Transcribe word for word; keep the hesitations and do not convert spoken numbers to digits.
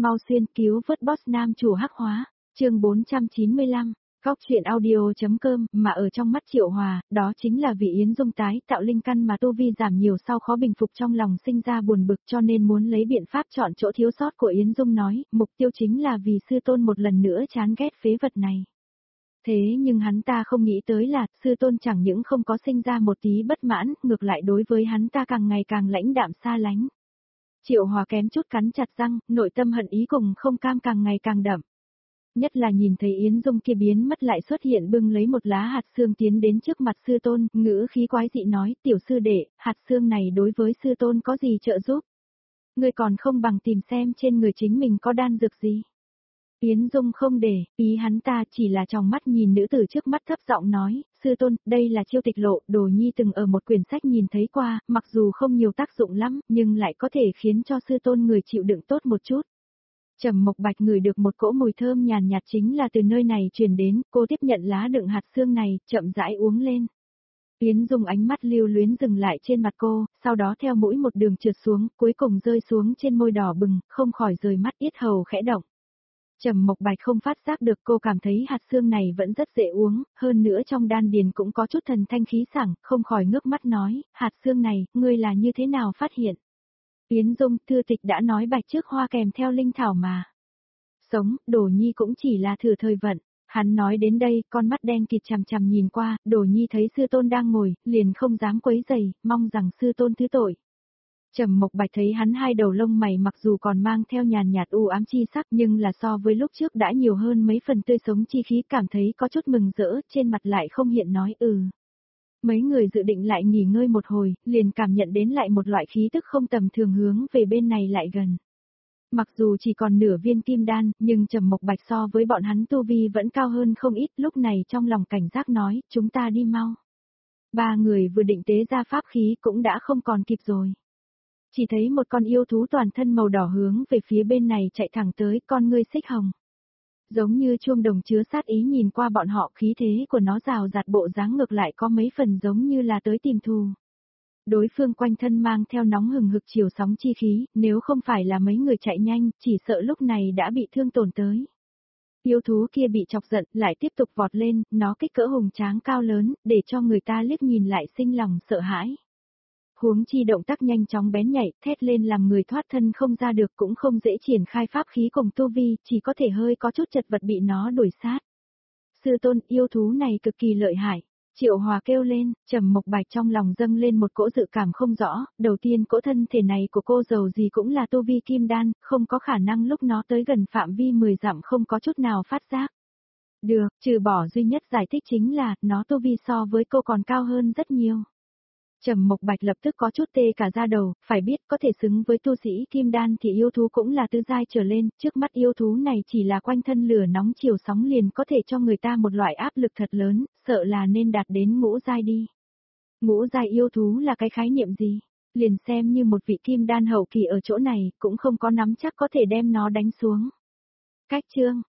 mau xuyên cứu vớt boss nam chủ hắc hóa, chương bốn trăm chín mươi lăm, Góc truyện audio.com, mà ở trong mắt Triệu Hòa, đó chính là vì Yến Dung tái tạo linh căn mà tu vi giảm nhiều sau khó bình phục trong lòng sinh ra buồn bực cho nên muốn lấy biện pháp chọn chỗ thiếu sót của Yến Dung nói, mục tiêu chính là vì sư tôn một lần nữa chán ghét phế vật này. Thế nhưng hắn ta không nghĩ tới là, sư tôn chẳng những không có sinh ra một tí bất mãn, ngược lại đối với hắn ta càng ngày càng lãnh đạm xa lánh. Triệu Hòa kém chút cắn chặt răng, nội tâm hận ý cùng không cam càng ngày càng đậm. Nhất là nhìn thấy Yến Dung kia biến mất lại xuất hiện bưng lấy một lá hạt xương tiến đến trước mặt sư tôn, ngữ khí quái dị nói, tiểu sư đệ, hạt xương này đối với sư tôn có gì trợ giúp? Ngươi còn không bằng tìm xem trên người chính mình có đan dược gì. Yến Dung không để ý hắn ta, chỉ là trong mắt nhìn nữ tử trước mắt thấp giọng nói, sư tôn, đây là chiêu tịch lộ, Đồ Nhi từng ở một quyển sách nhìn thấy qua, mặc dù không nhiều tác dụng lắm, nhưng lại có thể khiến cho sư tôn người chịu đựng tốt một chút. Trầm Mộc Bạch ngửi được một cỗ mùi thơm nhàn nhạt chính là từ nơi này truyền đến, cô tiếp nhận lá đựng hạt xương này, chậm rãi uống lên. Yến Dung ánh mắt lưu luyến dừng lại trên mặt cô, sau đó theo mũi một đường trượt xuống, cuối cùng rơi xuống trên môi đỏ bừng, không khỏi rời mắt yết hầu khẽ động. Trầm Mộc Bạch không phát giác được, cô cảm thấy hạt xương này vẫn rất dễ uống, hơn nữa trong đan điền cũng có chút thần thanh khí sảng, không khỏi ngước mắt nói, hạt xương này, ngươi là như thế nào phát hiện? Yến Dung, thư tịch đã nói bạch trước hoa kèm theo linh thảo mà. Sống, Đồ Nhi cũng chỉ là thử thời vận. Hắn nói đến đây, con mắt đen kịt chằm chằm nhìn qua, Đồ Nhi thấy sư tôn đang ngồi, liền không dám quấy rầy, mong rằng sư tôn thứ tội. Trầm Mộc Bạch thấy hắn hai đầu lông mày mặc dù còn mang theo nhàn nhạt u ám chi sắc nhưng là so với lúc trước đã nhiều hơn mấy phần tươi sống chi khí, cảm thấy có chút mừng rỡ, trên mặt lại không hiện nói ừ. Mấy người dự định lại nghỉ ngơi một hồi, liền cảm nhận đến lại một loại khí tức không tầm thường hướng về bên này lại gần. Mặc dù chỉ còn nửa viên kim đan, nhưng Trầm Mộc Bạch so với bọn hắn tu vi vẫn cao hơn không ít, lúc này trong lòng cảnh giác nói, chúng ta đi mau. Ba người vừa định tế ra pháp khí cũng đã không còn kịp rồi. Chỉ thấy một con yêu thú toàn thân màu đỏ hướng về phía bên này chạy thẳng tới, con ngươi xích hồng. Giống như chuông đồng chứa sát ý nhìn qua bọn họ, khí thế của nó rào rạt, bộ dáng ngược lại có mấy phần giống như là tới tìm thù. Đối phương quanh thân mang theo nóng hừng hực chiều sóng chi khí, nếu không phải là mấy người chạy nhanh, chỉ sợ lúc này đã bị thương tổn tới. Yêu thú kia bị chọc giận, lại tiếp tục vọt lên, nó kích cỡ hùng tráng cao lớn, để cho người ta liếc nhìn lại sinh lòng sợ hãi. Huống chi động tác nhanh chóng bén nhảy, thét lên làm người thoát thân không ra được, cũng không dễ triển khai pháp khí cùng tu vi, chỉ có thể hơi có chút chật vật bị nó đuổi sát. Sư tôn, yêu thú này cực kỳ lợi hại. Triệu Hòa kêu lên, Trầm Mộc Bạch trong lòng dâng lên một cỗ dự cảm không rõ, đầu tiên cỗ thân thể này của cô giàu gì cũng là tu vi kim đan, không có khả năng lúc nó tới gần phạm vi mười dặm không có chút nào phát giác. Được, trừ bỏ duy nhất giải thích chính là, nó tu vi so với cô còn cao hơn rất nhiều. Trầm Mộc Bạch lập tức có chút tê cả da đầu, phải biết có thể xứng với tu sĩ kim đan thì yêu thú cũng là tứ giai trở lên, trước mắt yêu thú này chỉ là quanh thân lửa nóng chiều sóng liền có thể cho người ta một loại áp lực thật lớn, sợ là nên đạt đến ngũ giai đi. Ngũ giai yêu thú là cái khái niệm gì? Liền xem như một vị kim đan hậu kỳ ở chỗ này, cũng không có nắm chắc có thể đem nó đánh xuống. Cách chương